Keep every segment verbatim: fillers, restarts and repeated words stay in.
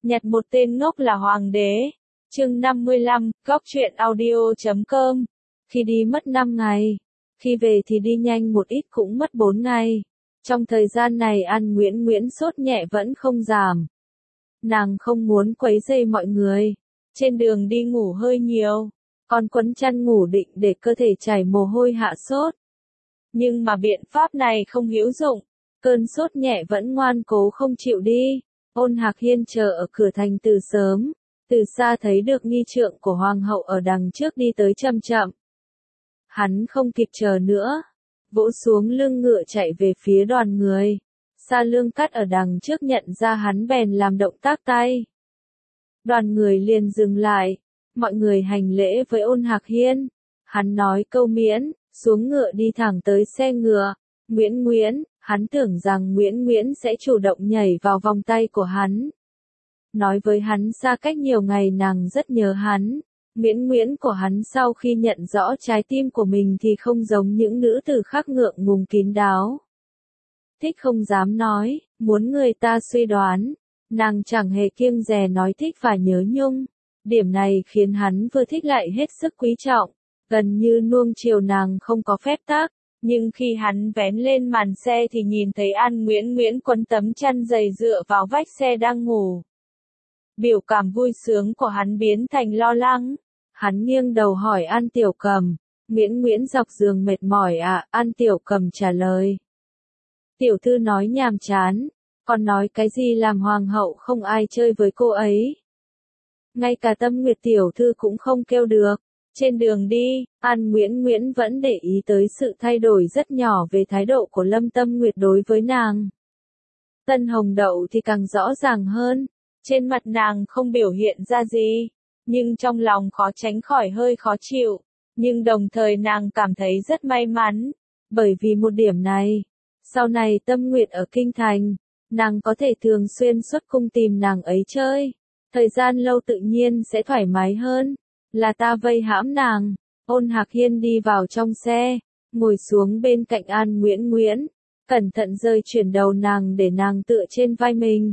Nhặt một tên ngốc là hoàng đế. Chương năm mươi lăm, góc truyện audio chấm com. Khi đi mất năm ngày, khi về thì đi nhanh một ít cũng mất bốn ngày. Trong thời gian này An Nguyễn Nguyễn sốt nhẹ vẫn không giảm. Nàng không muốn quấy rầy mọi người. Trên đường đi ngủ hơi nhiều, còn quấn chăn ngủ định để cơ thể chảy mồ hôi hạ sốt. Nhưng mà biện pháp này không hữu dụng, cơn sốt nhẹ vẫn ngoan cố không chịu đi. Ôn Hạc Hiên chờ ở cửa thành từ sớm, từ xa thấy được nghi trượng của hoàng hậu ở đằng trước đi tới chậm chậm. Hắn không kịp chờ nữa, vỗ xuống lưng ngựa chạy về phía đoàn người. Sa Lương Cát ở đằng trước nhận ra hắn bèn làm động tác tay. Đoàn người liền dừng lại, mọi người hành lễ với Ôn Hạc Hiên. Hắn nói câu miễn, xuống ngựa đi thẳng tới xe ngựa. Nguyễn Nguyễn, hắn tưởng rằng Nguyễn Nguyễn sẽ chủ động nhảy vào vòng tay của hắn. Nói với hắn xa cách nhiều ngày nàng rất nhớ hắn. Nguyễn Nguyễn của hắn sau khi nhận rõ trái tim của mình thì không giống những nữ tử khác ngượng ngùng kín đáo. Thích không dám nói, muốn người ta suy đoán. Nàng chẳng hề kiêng dè nói thích và nhớ nhung. Điểm này khiến hắn vừa thích lại hết sức quý trọng. Gần như nuông chiều nàng không có phép tắc. Nhưng khi hắn vén lên màn xe thì nhìn thấy An Nguyễn Nguyễn quấn tấm chăn dày dựa vào vách xe đang ngủ. Biểu cảm vui sướng của hắn biến thành lo lắng. Hắn nghiêng đầu hỏi An Tiểu Cầm. Nguyễn Nguyễn dọc giường mệt mỏi à? An Tiểu Cầm trả lời. Tiểu thư nói nhàm chán. Còn nói cái gì làm hoàng hậu không ai chơi với cô ấy. Ngay cả Tâm Nguyệt tiểu thư cũng không kêu được. Trên đường đi, An Nguyễn Nguyễn vẫn để ý tới sự thay đổi rất nhỏ về thái độ của Lâm Tâm Nguyệt đối với nàng. Tân Hồng Đậu thì càng rõ ràng hơn. Trên mặt nàng không biểu hiện ra gì, nhưng trong lòng khó tránh khỏi hơi khó chịu. Nhưng đồng thời nàng cảm thấy rất may mắn, bởi vì một điểm này. Sau này Tâm Nguyệt ở Kinh Thành, nàng có thể thường xuyên xuất cung tìm nàng ấy chơi. Thời gian lâu tự nhiên sẽ thoải mái hơn. Là ta vây hãm nàng. Ôn Hạc Hiên đi vào trong xe, ngồi xuống bên cạnh An Nguyễn Nguyễn, cẩn thận rơi chuyển đầu nàng để nàng tựa trên vai mình.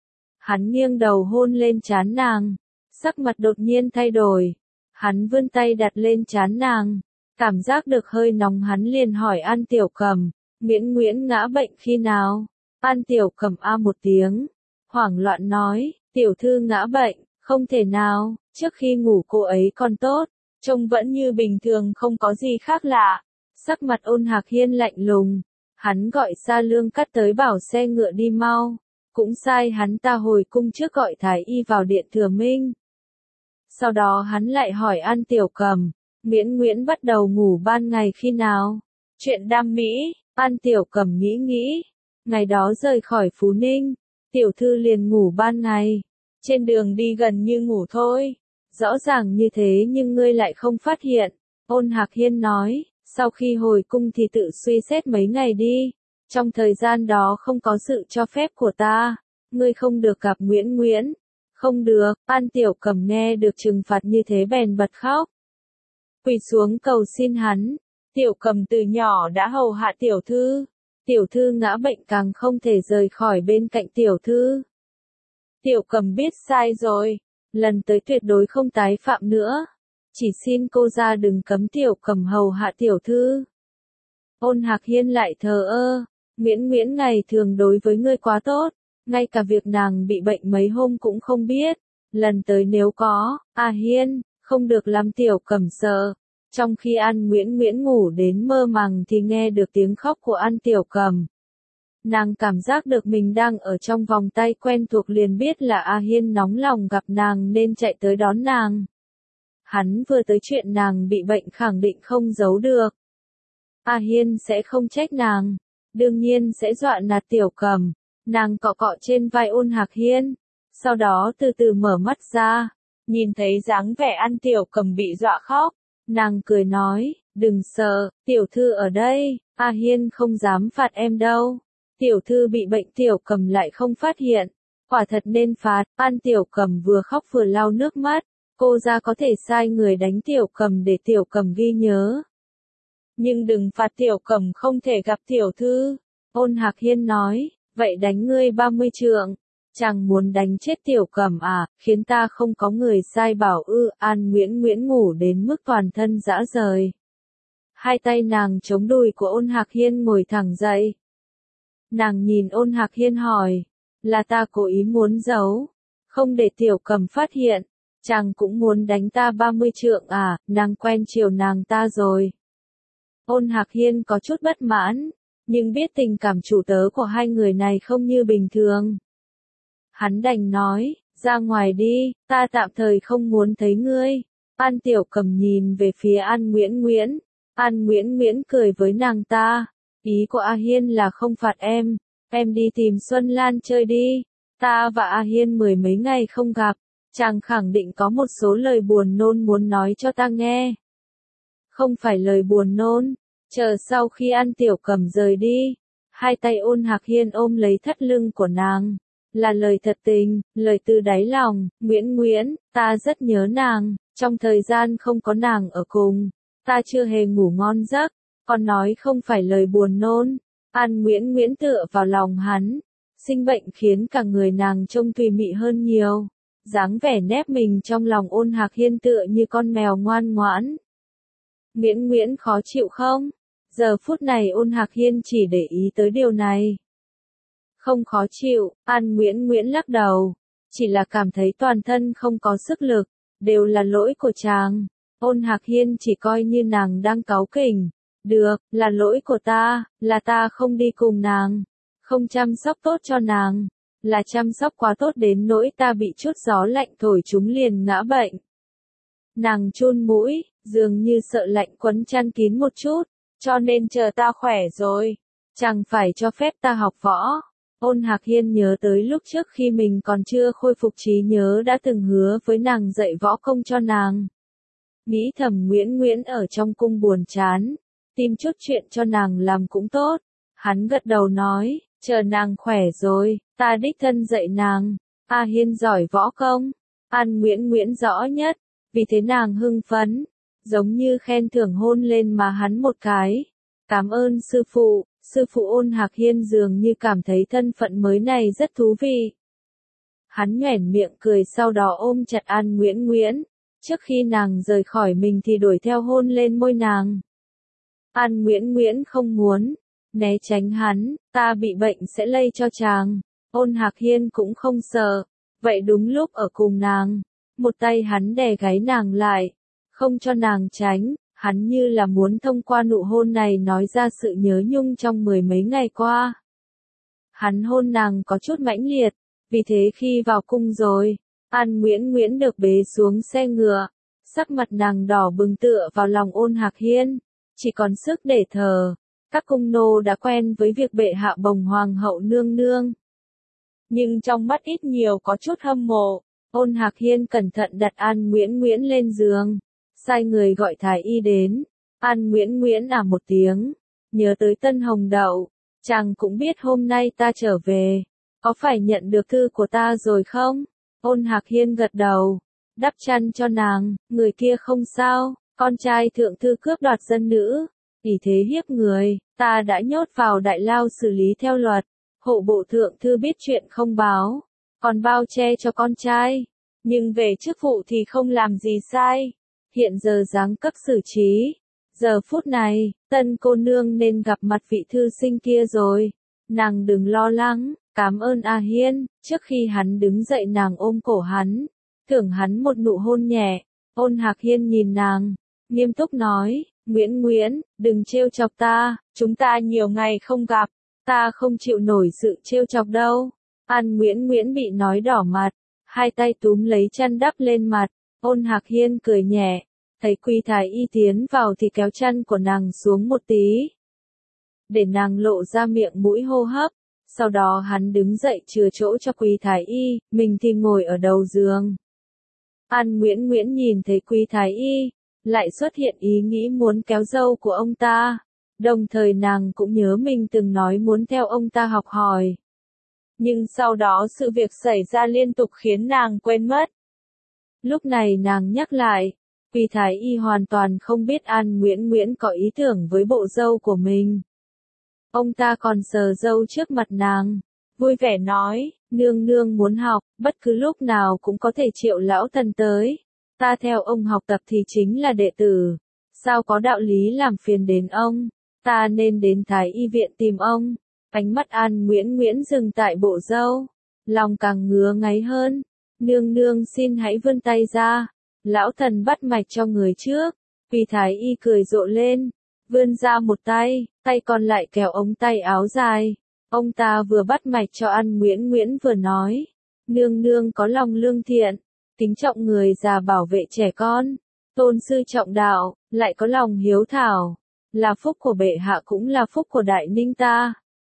Hắn nghiêng đầu hôn lên trán nàng, sắc mặt đột nhiên thay đổi. Hắn vươn tay đặt lên trán nàng, cảm giác được hơi nóng hắn liền hỏi An Tiểu Cầm, Nguyễn Nguyễn ngã bệnh khi nào? An Tiểu Cầm a một tiếng, hoảng loạn nói, tiểu thư ngã bệnh, không thể nào, trước khi ngủ cô ấy còn tốt, trông vẫn như bình thường không có gì khác lạ. Sắc mặt Ôn Hạc Hiên lạnh lùng, hắn gọi Sa Lương Cát tới bảo xe ngựa đi mau. Cũng sai hắn ta hồi cung trước gọi Thái Y vào điện Thừa Minh. Sau đó hắn lại hỏi An Tiểu Cầm, Nguyễn Nguyễn bắt đầu ngủ ban ngày khi nào? Chuyện đam mỹ. An Tiểu Cầm nghĩ nghĩ, ngày đó rời khỏi Phú Ninh, tiểu thư liền ngủ ban ngày. Trên đường đi gần như ngủ thôi. Rõ ràng như thế nhưng ngươi lại không phát hiện. Ôn Hạc Hiên nói, sau khi hồi cung thì tự suy xét mấy ngày đi. Trong thời gian đó không có sự cho phép của ta, ngươi không được gặp Nguyễn Nguyễn. Không được. An Tiểu Cầm nghe được trừng phạt như thế bèn bật khóc. Quỳ xuống cầu xin hắn. Tiểu Cầm từ nhỏ đã hầu hạ tiểu thư. Tiểu thư ngã bệnh càng không thể rời khỏi bên cạnh tiểu thư. Tiểu Cầm biết sai rồi. Lần tới tuyệt đối không tái phạm nữa. Chỉ xin cô ra đừng cấm Tiểu Cầm hầu hạ tiểu thư. Ôn Hạc Hiên lại thờ ơ. Nguyễn Nguyễn ngày thường đối với ngươi quá tốt, ngay cả việc nàng bị bệnh mấy hôm cũng không biết. Lần tới nếu có, à Hiên, không được làm Tiểu Cầm sợ. Trong khi An Nguyễn Nguyễn ngủ đến mơ màng thì nghe được tiếng khóc của An Tiểu Cầm. Nàng cảm giác được mình đang ở trong vòng tay quen thuộc liền biết là A Hiên nóng lòng gặp nàng nên chạy tới đón nàng. Hắn vừa tới chuyện nàng bị bệnh khẳng định không giấu được. A Hiên sẽ không trách nàng. Đương nhiên sẽ dọa nạt Tiểu Cầm. Nàng cọ cọ trên vai Ôn Hạc Hiên. Sau đó từ từ mở mắt ra. Nhìn thấy dáng vẻ An Tiểu Cầm bị dọa khóc. Nàng cười nói, đừng sợ, tiểu thư ở đây, A Hiên không dám phạt em đâu. Tiểu thư bị bệnh Tiểu Cầm lại không phát hiện. Quả thật nên phạt. An Tiểu Cầm vừa khóc vừa lau nước mắt. Cô ra có thể sai người đánh Tiểu Cầm để Tiểu Cầm ghi nhớ. Nhưng đừng phạt Tiểu Cầm không thể gặp tiểu thư. Ôn Hạc Hiên nói, vậy đánh ngươi ba mươi trượng. Chàng muốn đánh chết Tiểu Cẩm à, khiến ta không có người sai bảo ư. An Nguyễn Nguyễn ngủ đến mức toàn thân rã rời. Hai tay nàng chống đùi của Ôn Hạc Hiên ngồi thẳng dậy. Nàng nhìn Ôn Hạc Hiên hỏi, là ta cố ý muốn giấu, không để Tiểu Cẩm phát hiện. Chàng cũng muốn đánh ta ba mươi trượng à, nàng quen chiều nàng ta rồi. Ôn Hạc Hiên có chút bất mãn, nhưng biết tình cảm chủ tớ của hai người này không như bình thường. Hắn đành nói, ra ngoài đi, ta tạm thời không muốn thấy ngươi. An Tiểu Cẩm nhìn về phía An Nguyễn Nguyễn. An Nguyễn Nguyễn cười với nàng ta. Ý của A Hiên là không phạt em, em đi tìm Xuân Lan chơi đi. Ta và A Hiên mười mấy ngày không gặp, chàng khẳng định có một số lời buồn nôn muốn nói cho ta nghe. Không phải lời buồn nôn, chờ sau khi An Tiểu Cẩm rời đi, hai tay Ôn Hạc Hiên ôm lấy thắt lưng của nàng. Là lời thật tình, lời từ đáy lòng. Nguyễn Nguyễn, ta rất nhớ nàng, trong thời gian không có nàng ở cùng, ta chưa hề ngủ ngon giấc. Còn nói không phải lời buồn nôn. An Nguyễn Nguyễn tựa vào lòng hắn. Sinh bệnh khiến cả người nàng trông tùy mị hơn nhiều. Dáng vẻ nép mình trong lòng Ôn Hạc Hiên tựa như con mèo ngoan ngoãn. Nguyễn Nguyễn khó chịu không? Giờ phút này Ôn Hạc Hiên chỉ để ý tới điều này. Không khó chịu, An Nguyễn Nguyễn lắc đầu. Chỉ là cảm thấy toàn thân không có sức lực, đều là lỗi của chàng. Ôn Hạc Hiên chỉ coi như nàng đang cáu kỉnh. Được, là lỗi của ta, là ta không đi cùng nàng, không chăm sóc tốt cho nàng, là chăm sóc quá tốt đến nỗi ta bị chút gió lạnh thổi chúng liền ngã bệnh. Nàng chun mũi, dường như sợ lạnh quấn chăn kín một chút, cho nên chờ ta khỏe rồi, chẳng phải cho phép ta học võ. Ôn Hạc Hiên nhớ tới lúc trước khi mình còn chưa khôi phục trí nhớ đã từng hứa với nàng dạy võ công cho nàng. Nghĩ thầm Nguyễn Nguyễn ở trong cung buồn chán, tìm chút chuyện cho nàng làm cũng tốt. Hắn gật đầu nói, chờ nàng khỏe rồi, ta đích thân dạy nàng. A Hiên giỏi võ công, An Nguyễn Nguyễn rõ nhất, vì thế nàng hưng phấn, giống như khen thưởng hôn lên má hắn một cái. Cảm ơn sư phụ. Sư phụ Ôn Hạc Hiên dường như cảm thấy thân phận mới này rất thú vị. Hắn nhoẻn miệng cười sau đó ôm chặt An Nguyễn Nguyễn. Trước khi nàng rời khỏi mình thì đuổi theo hôn lên môi nàng. An Nguyễn Nguyễn không muốn, né tránh hắn, ta bị bệnh sẽ lây cho chàng. Ôn Hạc Hiên cũng không sợ, vậy đúng lúc ở cùng nàng, một tay hắn đè gáy nàng lại, không cho nàng tránh, hắn như là muốn thông qua nụ hôn này nói ra sự nhớ nhung trong mười mấy ngày qua. Hắn hôn nàng có chút mãnh liệt, vì thế khi vào cung rồi, An Nguyễn Nguyễn được bế xuống xe ngựa, sắc mặt nàng đỏ bừng tựa vào lòng Ôn Hạc Hiên, chỉ còn sức để thở. Các cung nô đã quen với việc bệ hạ bồng hoàng hậu nương nương, nhưng trong mắt ít nhiều có chút hâm mộ. Ôn Hạc Hiên cẩn thận đặt An Nguyễn Nguyễn lên giường, sai người gọi thái y đến. An Nguyễn Nguyễn à một tiếng, nhớ tới Tân Hồng Đậu, chàng cũng biết hôm nay ta trở về, có phải nhận được thư của ta rồi không? Ôn Hạc Hiên gật đầu, đắp chăn cho nàng, người kia không sao, con trai thượng thư cướp đoạt dân nữ, ỷ thế hiếp người, ta đã nhốt vào đại lao xử lý theo luật. Hộ bộ thượng thư biết chuyện không báo, còn bao che cho con trai, nhưng về chức vụ thì không làm gì sai. Hiện giờ giáng cấp xử trí. Giờ phút này, tân cô nương nên gặp mặt vị thư sinh kia rồi. Nàng đừng lo lắng, cảm ơn A Hiên. Trước khi hắn đứng dậy nàng ôm cổ hắn, thưởng hắn một nụ hôn nhẹ. Ôn Hạc Hiên nhìn nàng, nghiêm túc nói, Nguyễn Nguyễn, đừng trêu chọc ta, chúng ta nhiều ngày không gặp, ta không chịu nổi sự trêu chọc đâu. An Nguyễn Nguyễn bị nói đỏ mặt, hai tay túm lấy chăn đắp lên mặt. Ôn Hạc Hiên cười nhẹ, thấy Quý thái y tiến vào thì kéo chăn của nàng xuống một tí, để nàng lộ ra miệng mũi hô hấp. Sau đó hắn đứng dậy chừa chỗ cho Quý thái y, mình thì ngồi ở đầu giường. An Nguyễn Nguyễn nhìn thấy Quý thái y, lại xuất hiện ý nghĩ muốn kéo râu của ông ta. Đồng thời nàng cũng nhớ mình từng nói muốn theo ông ta học hỏi. Nhưng sau đó sự việc xảy ra liên tục khiến nàng quên mất. Lúc này nàng nhắc lại, Quý thái y hoàn toàn không biết An Nguyễn Nguyễn có ý tưởng với bộ râu của mình. Ông ta còn sờ râu trước mặt nàng, vui vẻ nói, nương nương muốn học, bất cứ lúc nào cũng có thể triệu lão thần tới. Ta theo ông học tập thì chính là đệ tử. Sao có đạo lý làm phiền đến ông? Ta nên đến Thái y viện tìm ông. Ánh mắt An Nguyễn Nguyễn dừng tại bộ râu. Lòng càng ngứa ngáy hơn. Nương nương xin hãy vươn tay ra. Lão thần bắt mạch cho người trước. Vì Thái y cười rộ lên. Vươn ra một tay, tay còn lại kéo ống tay áo dài. Ông ta vừa bắt mạch cho An Nguyễn Nguyễn vừa nói. Nương nương có lòng lương thiện, kính trọng người già bảo vệ trẻ con, tôn sư trọng đạo, lại có lòng hiếu thảo. Là phúc của bệ hạ cũng là phúc của Đại Ninh ta.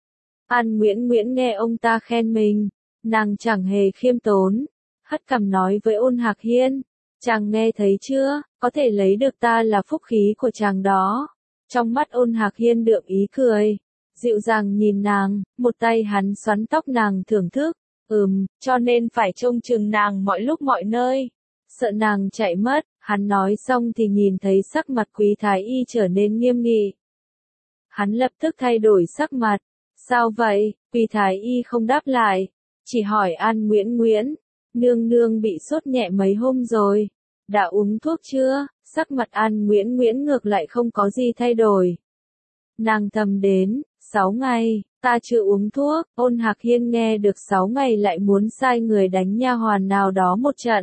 An Nguyễn Nguyễn nghe ông ta khen mình, nàng chẳng hề khiêm tốn, hất cằm nói với Ôn Hạc Hiên, chàng nghe thấy chưa, có thể lấy được ta là phúc khí của chàng đó. Trong mắt Ôn Hạc Hiên đượm ý cười, dịu dàng nhìn nàng, một tay hắn xoắn tóc nàng thưởng thức, ừm, cho nên phải trông chừng nàng mọi lúc mọi nơi, sợ nàng chạy mất. Hắn nói xong thì nhìn thấy sắc mặt Quý Thái y trở nên nghiêm nghị. Hắn lập tức thay đổi sắc mặt. Sao vậy? Quý Thái y không đáp lại, chỉ hỏi An Nguyễn Nguyễn, nương nương bị sốt nhẹ mấy hôm rồi, đã uống thuốc chưa? Sắc mặt An Nguyễn Nguyễn ngược lại không có gì thay đổi. Nàng thầm đến, sáu ngày, ta chưa uống thuốc. Ôn Hạc Hiên nghe được sáu ngày lại muốn sai người đánh nha hoàn nào đó một trận.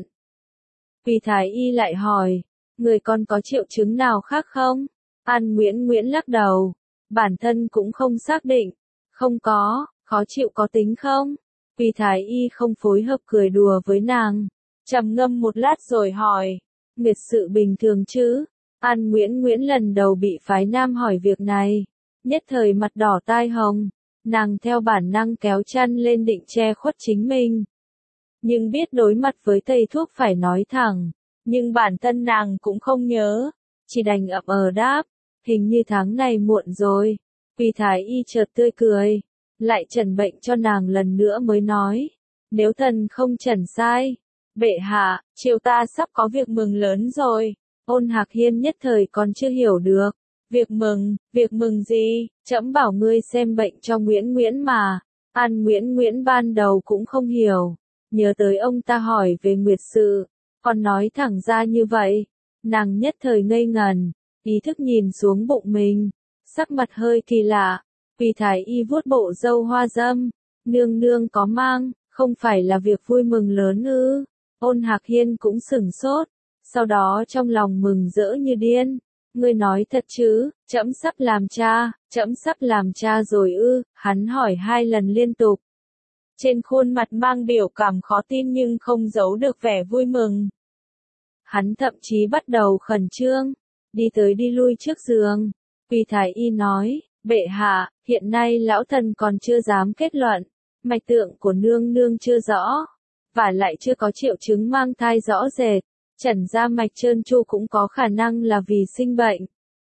Vì Thái y lại hỏi, người còn có triệu chứng nào khác không? An Nguyễn Nguyễn lắc đầu, bản thân cũng không xác định. Không có, khó chịu có tính không? Vì Thái y không phối hợp cười đùa với nàng, trầm ngâm một lát rồi hỏi, nguyệt sự bình thường chứ? An Nguyễn Nguyễn lần đầu bị phái nam hỏi việc này, nhất thời mặt đỏ tai hồng, nàng theo bản năng kéo chăn lên định che khuất chính mình. Nhưng biết đối mặt với thầy thuốc phải nói thẳng, nhưng bản thân nàng cũng không nhớ, chỉ đành ậm ờ đáp, hình như tháng này muộn rồi. Vì Thái y chợt tươi cười, lại chẩn bệnh cho nàng lần nữa mới nói, nếu thần không chẩn sai, bệ hạ, triều ta sắp có việc mừng lớn rồi. Ôn Hạc Hiên nhất thời còn chưa hiểu được, việc mừng, việc mừng gì? Trẫm bảo ngươi xem bệnh cho Nguyễn Nguyễn mà. An Nguyễn Nguyễn ban đầu cũng không hiểu, nhớ tới ông ta hỏi về nguyệt sự, còn nói thẳng ra như vậy, nàng nhất thời ngây ngần, ý thức nhìn xuống bụng mình, sắc mặt hơi kỳ lạ. Vì Thái y vuốt bộ râu hoa dâm, nương nương có mang, không phải là việc vui mừng lớn ư? Ôn Hạc Hiên cũng sửng sốt, sau đó trong lòng mừng rỡ như điên. Ngươi nói thật chứ? Trẫm sắp làm cha, trẫm sắp làm cha rồi ư? Hắn hỏi hai lần liên tục. Trên khuôn mặt mang biểu cảm khó tin nhưng không giấu được vẻ vui mừng. Hắn thậm chí bắt đầu khẩn trương, đi tới đi lui trước giường. Vì Thái y nói, bệ hạ, hiện nay lão thần còn chưa dám kết luận, mạch tượng của nương nương chưa rõ, và lại chưa có triệu chứng mang thai rõ rệt, chẩn ra mạch trơn tru cũng có khả năng là vì sinh bệnh.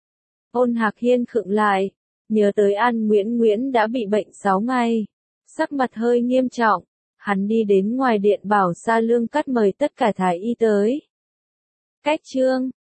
Ôn Hạc Hiên khựng lại, nhớ tới An Nguyễn Nguyễn đã bị bệnh sáu ngày, sắc mặt hơi nghiêm trọng, hắn đi đến ngoài điện bảo Sa Lương Cắt mời tất cả thái y tới. Cách chương